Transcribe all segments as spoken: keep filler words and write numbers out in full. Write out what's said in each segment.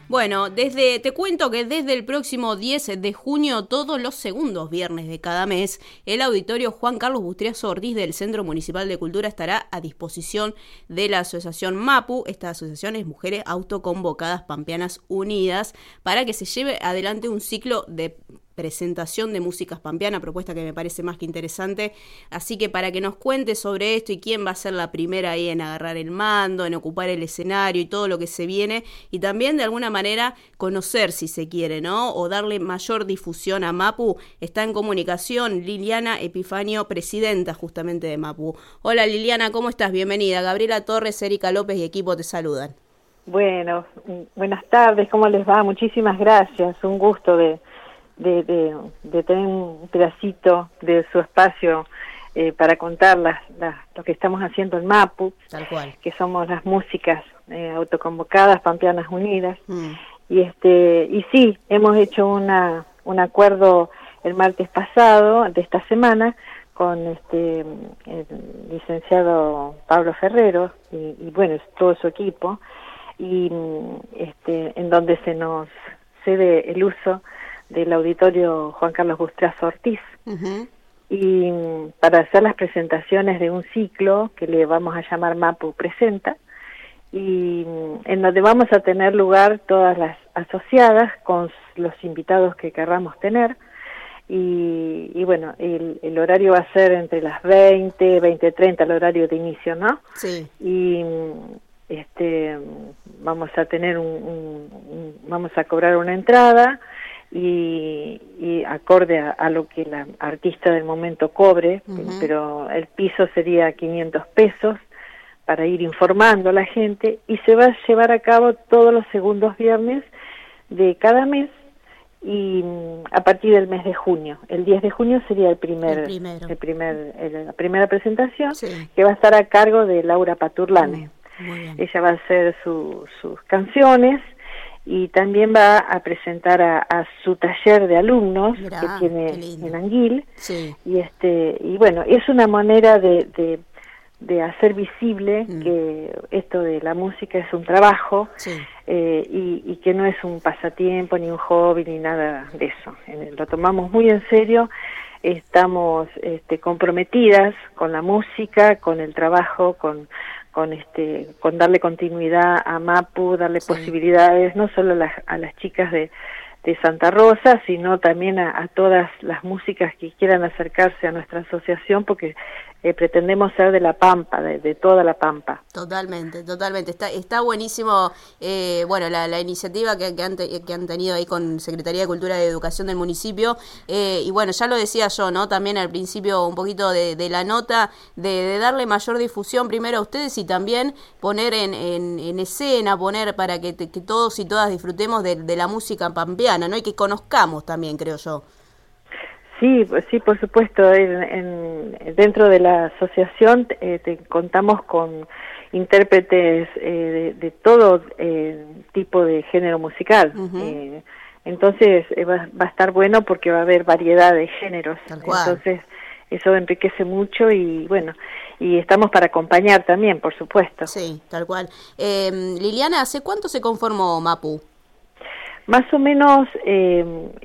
Bueno, desde te cuento que desde el próximo diez de junio, todos los segundos viernes de cada mes, el auditorio Juan Carlos Bustriazo Ortiz del Centro Municipal de Cultura estará a disposición de la asociación MAPU. Esta asociación es Mujeres Autoconvocadas Pampeanas Unidas, para que se lleve adelante un ciclo de presentación de músicas pampeanas, propuesta que me parece más que interesante. Así que para que nos cuente sobre esto y quién va a ser la primera ahí en agarrar el mando, en ocupar el escenario y todo lo que se viene, y también de alguna manera conocer, si se quiere, ¿no? O darle mayor difusión a MAPU, está en comunicación Liliana Epifanio, presidenta justamente de MAPU. Hola Liliana, ¿cómo estás? Bienvenida. Gabriela Torres, Erika López y equipo te saludan. Bueno, buenas tardes, ¿cómo les va? Muchísimas gracias, un gusto de De, de, de tener un pedacito de su espacio eh, para contar las, las, lo que estamos haciendo en MAPU, tal cual, que somos las músicas eh, autoconvocadas Pampeanas Unidas. Mm. y este y sí, hemos hecho una un acuerdo el martes pasado de esta semana con este el licenciado Pablo Ferrero y, y bueno, todo su equipo, y este en donde se nos cede el uso del auditorio Juan Carlos Bustriazo Ortiz, uh-huh. y para hacer las presentaciones de un ciclo que le vamos a llamar MAPU Presenta, y en donde vamos a tener lugar todas las asociadas con los invitados que querramos tener, y, y bueno, el, el horario va a ser entre las veinte, veinte treinta, el horario de inicio, ¿no? Sí. Y este vamos a tener un, un, un vamos a cobrar una entrada, Y, y acorde a, a lo que la artista del momento cobre, uh-huh. pero el piso sería quinientos pesos para ir informando a la gente, y se va a llevar a cabo todos los segundos viernes de cada mes, y a partir del mes de junio. El diez de junio sería el primer, el, el primer el, la primera presentación, sí. que va a estar a cargo de Laura Paturlane. Uh-huh. Ella va a hacer su, sus canciones, y también va a presentar a, a su taller de alumnos, Mirá, que tiene en Anguil, sí. y este y bueno, es una manera de, de, de hacer visible mm. que esto de la música es un trabajo, sí. eh, y, y que no es un pasatiempo, ni un hobby, ni nada de eso. Lo tomamos muy en serio, estamos este, comprometidas con la música, con el trabajo, con con este con darle continuidad a MAPU, darle sí. posibilidades no solo a las, a las chicas de, de Santa Rosa, sino también a, a todas las músicas que quieran acercarse a nuestra asociación, porque eh, pretendemos ser de la Pampa, de, de toda la Pampa. Totalmente, totalmente. Está está buenísimo, eh, bueno, la, la iniciativa que, que, han te, que han tenido ahí con Secretaría de Cultura y Educación del municipio, eh, y bueno, ya lo decía yo, ¿no? También al principio un poquito de, de la nota, de, de darle mayor difusión primero a ustedes, y también poner en, en, en escena, poner para que, te, que todos y todas disfrutemos de, de la música pampeana, ¿no? Y que conozcamos también, creo yo. Sí, sí, por supuesto. En, en, dentro de la asociación eh, te, contamos con intérpretes eh, de, de todo eh, tipo de género musical. Uh-huh. eh, entonces eh, va, va a estar bueno porque va a haber variedad de géneros. Entonces eso enriquece mucho, y bueno, y estamos para acompañar también, por supuesto. Sí, tal cual. Eh, Liliana, ¿hace cuánto se conformó MAPU? Más o menos eh,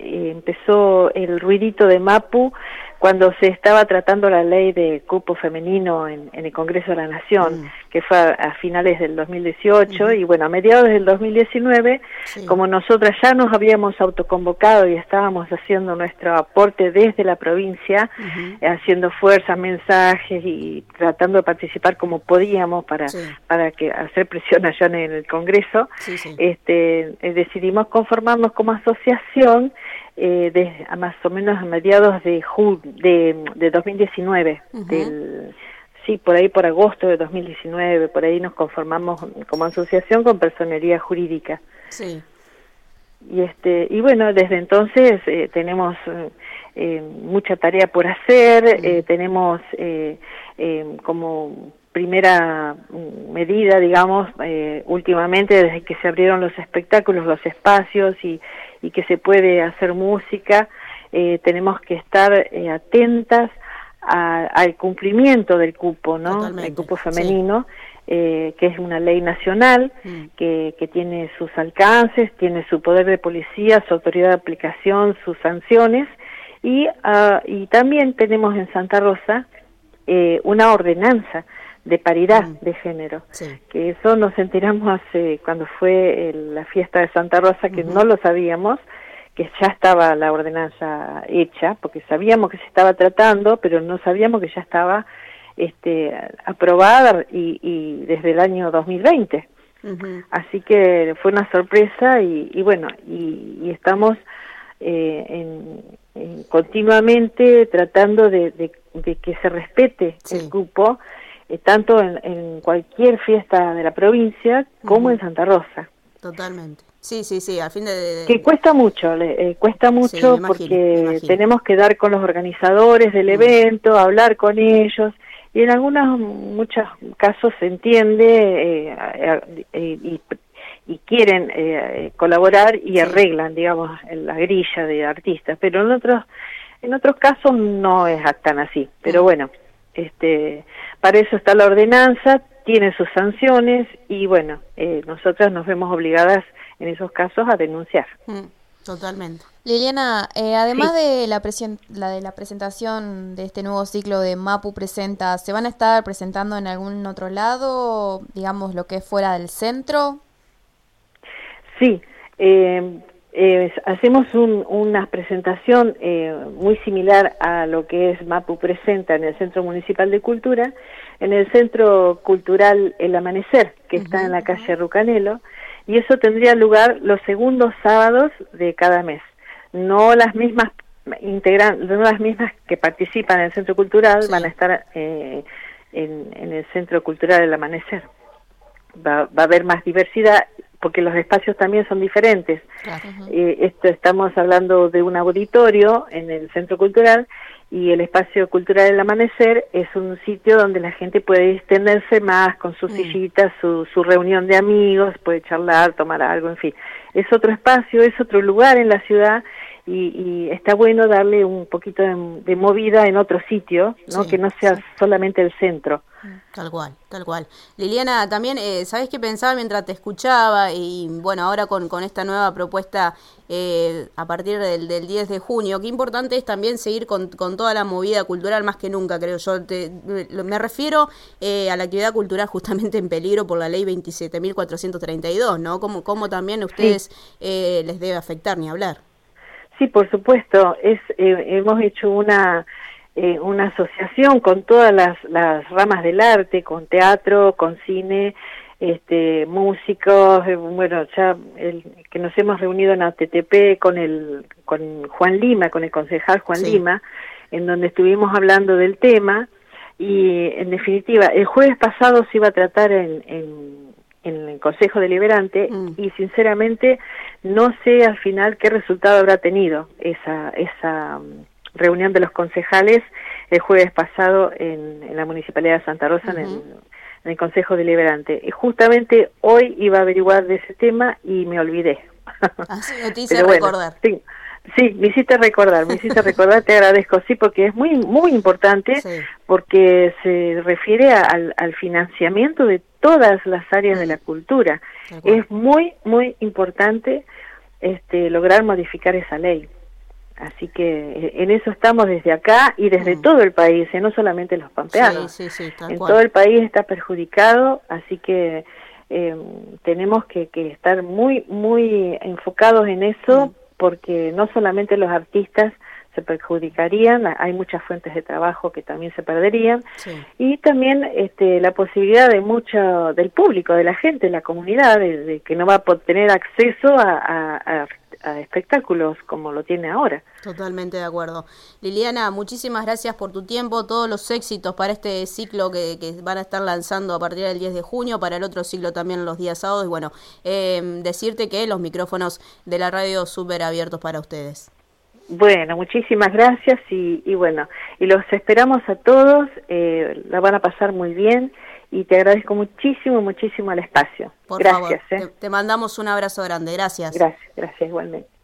empezó el ruidito de MAPU cuando se estaba tratando la ley de cupo femenino en, en el Congreso de la Nación, mm. que fue a, a finales del dos mil dieciocho, mm. y bueno, a mediados del dos mil diecinueve, sí. como nosotras ya nos habíamos autoconvocado y estábamos haciendo nuestro aporte desde la provincia, uh-huh. eh, haciendo fuerza, mensajes y tratando de participar como podíamos para, sí. para que hacer presión allá en el Congreso, sí, sí. este eh, decidimos conformarnos como asociación, Eh, de, a más o menos a mediados de ju- de, de dos mil diecinueve, uh-huh. del, sí, por ahí por agosto de dos mil diecinueve, por ahí nos conformamos como asociación con personería jurídica. Sí. Y este y bueno, desde entonces eh, tenemos eh, mucha tarea por hacer, uh-huh. eh, tenemos eh, eh, como primera medida, digamos, eh, últimamente desde que se abrieron los espectáculos, los espacios y, y que se puede hacer música, eh, tenemos que estar eh, atentas a, al cumplimiento del cupo, ¿no? Totalmente. El cupo femenino, sí. eh, que es una ley nacional, mm. que, que tiene sus alcances, tiene su poder de policía, su autoridad de aplicación, sus sanciones, y, uh, y también tenemos en Santa Rosa eh, una ordenanza de paridad mm. de género, sí. que eso nos enteramos hace, cuando fue el, la fiesta de Santa Rosa, que uh-huh. no lo sabíamos, que ya estaba la ordenanza hecha, porque sabíamos que se estaba tratando, pero no sabíamos que ya estaba este, aprobada y, y desde el año dos mil veinte. Uh-huh. Así que fue una sorpresa y, y bueno, y, y estamos eh, en, en continuamente tratando de, de, de que se respete sí. el cupo, eh, tanto en, en cualquier fiesta de la provincia como uh-huh. en Santa Rosa. Totalmente. Sí, sí, sí, al fin de... de... Que cuesta mucho, eh, cuesta mucho sí, me imagino, porque me imagino. Tenemos que dar con los organizadores del evento, hablar con ellos, y en algunos, muchos casos se entiende eh, eh, eh, y, y quieren eh, colaborar y sí. arreglan, digamos, la grilla de artistas, pero en otros, en otros casos no es tan así, pero bueno, este, para eso está la ordenanza, tiene sus sanciones y bueno, eh, nosotras nos vemos obligadas en esos casos a denunciar. Mm, totalmente. Liliana, eh, además sí. de la, presen- la de la presentación de este nuevo ciclo de Mapu Presenta, ¿se van a estar presentando en algún otro lado, digamos, lo que es fuera del centro? Sí, eh, eh, hacemos un, una presentación eh, muy similar a lo que es Mapu Presenta en el Centro Municipal de Cultura, en el Centro Cultural El Amanecer, que uh-huh, está en la calle uh-huh. Rucanelo, y eso tendría lugar los segundos sábados de cada mes. No las mismas integran, no las mismas que participan en el Centro Cultural sí. van a estar eh, en, en el Centro Cultural El Amanecer. Va, va a haber más diversidad porque los espacios también son diferentes. Claro. Uh-huh. Eh, esto estamos hablando de un auditorio en el Centro Cultural y el Espacio Cultural del Amanecer es un sitio donde la gente puede extenderse más con sus mm. sillitas, su, su reunión de amigos, puede charlar, tomar algo, en fin. Es otro espacio, es otro lugar en la ciudad y, y está bueno darle un poquito de, de movida en otro sitio, ¿no? Sí, que no sea sí. solamente el centro. Tal cual, tal cual. Liliana, también, eh, ¿sabés qué pensaba mientras te escuchaba? Y bueno, ahora con, con esta nueva propuesta eh, a partir del, del diez de junio, qué importante es también seguir con, con toda la movida cultural más que nunca, creo yo. Te, me refiero eh, a la actividad cultural justamente en peligro por la ley veintisiete mil cuatrocientos treinta y dos, ¿no? ¿Cómo, cómo también a ustedes sí. eh, les debe afectar, ni hablar? Sí, por supuesto. Es eh, hemos hecho una... Eh, una asociación con todas las, las ramas del arte, con teatro, con cine, este, músicos, eh, bueno, ya el, que nos hemos reunido en A T T P con el con Juan Lima, con el concejal Juan sí. Lima, en donde estuvimos hablando del tema y en definitiva el jueves pasado se iba a tratar en, en, en el Consejo Deliberante mm. y sinceramente no sé al final qué resultado habrá tenido esa esa reunión de los concejales el jueves pasado en, en la Municipalidad de Santa Rosa, uh-huh. en, el, en el Consejo Deliberante. Y justamente hoy iba a averiguar de ese tema y me olvidé. Así me te hice bueno, recordar. Sí, sí, me hiciste recordar, me hiciste recordar, te agradezco, sí, porque es muy muy importante, sí. porque se refiere a, al, al financiamiento de todas las áreas sí. de la cultura. Es muy, muy importante este, lograr modificar esa ley. Así que en eso estamos desde acá y desde mm. todo el país, ¿eh? No solamente los pampeanos. Sí, sí, sí, tal en cual. Todo el país está perjudicado, así que eh, tenemos que, que estar muy, muy enfocados en eso, mm. porque no solamente los artistas se perjudicarían, hay muchas fuentes de trabajo que también se perderían, sí. y también este, la posibilidad de mucho del público, de la gente, de la comunidad, de, de que no va a poder tener acceso a, a, a a espectáculos como lo tiene ahora. Totalmente de acuerdo. Liliana, muchísimas gracias por tu tiempo, todos los éxitos para este ciclo que, que van a estar lanzando a partir del diez de junio, para el otro ciclo también los días sábados, y bueno, eh, decirte que los micrófonos de la radio súper abiertos para ustedes. Bueno, muchísimas gracias y, y bueno, y los esperamos a todos, eh, la van a pasar muy bien y te agradezco muchísimo, muchísimo el espacio. Por gracias. Favor, eh. te, te mandamos un abrazo grande, gracias. Gracias, gracias igualmente.